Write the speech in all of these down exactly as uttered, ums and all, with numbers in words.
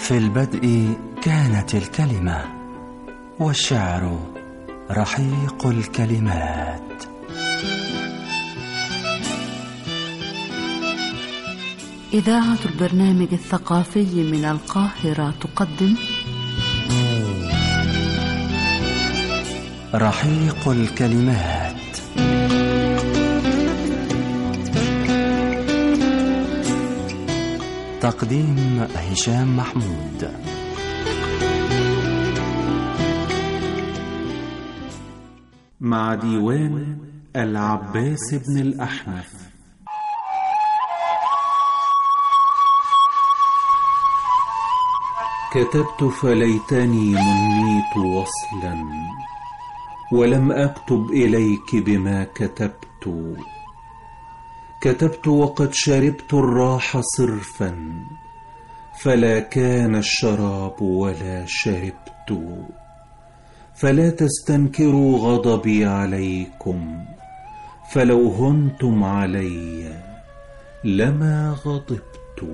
في البدء كانت الكلمة، والشعر رحيق الكلمات. إذاعة البرنامج الثقافي من القاهرة تقدم رحيق الكلمات. تقديم هشام محمود. مع ديوان العباس بن الأحنف. كتبت فليتني منيت وصلا، ولم أكتب إليك بما كتبت. كتبت وقد شربت الراح صرفا، فلا كان الشراب ولا شربت. فلا تستنكروا غضبي عليكم، فلو هنتم علي لما غضبت.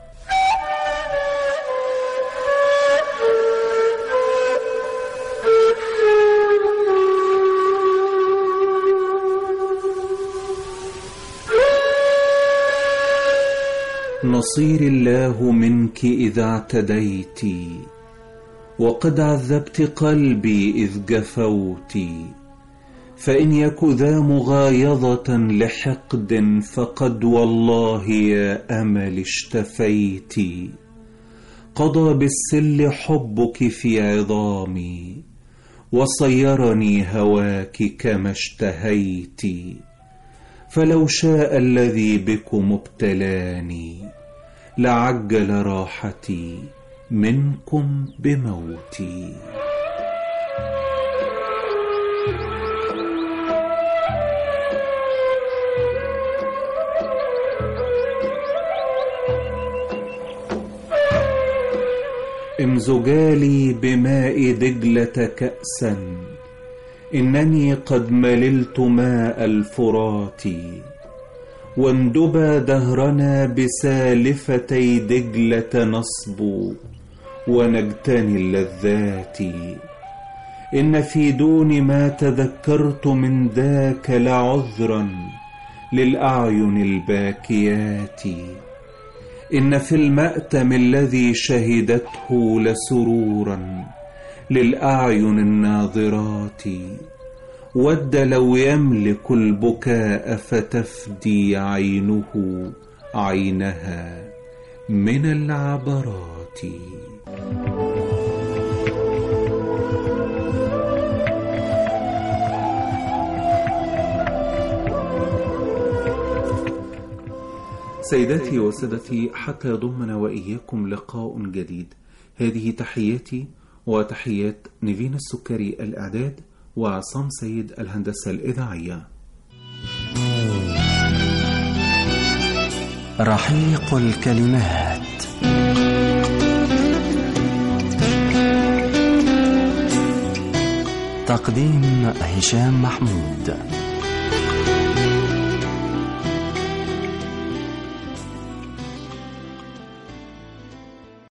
نصير الله منك إذا اعتديت، وقد عذبت قلبي إذ جفوت. فإن يك ذا مغايظة لحقد، فقد والله يا أمل اشتفيت. قضى بالسل حبك في عظامي، وصيرني هواك كما اشتهيت. فلو شاء الذي بكم ابتلاني، لعجل راحتي منكم بموتي. امزجالي بماء دجلة كأسا، إنني قد مللت ماء الفرات. واندبى دهرنا بسالفتي دجلة نصب، ونجتني اللذات. إن في دون ما تذكرت من ذاك لعذرا للأعين الباكيات. إن في المأتم الذي شهدته لسرورا للأعين الناظرات. ود لو يملك البكاء فتفدي عينه عينها من العبرات. سيداتي وسادتي، حتى يضمنا وإياكم لقاء جديد، هذه تحياتي وتحيات نيفين السكري الإعداد، وعصام سيد الهندسة الإذاعية. رحيق الكلمات. تقديم هشام محمود.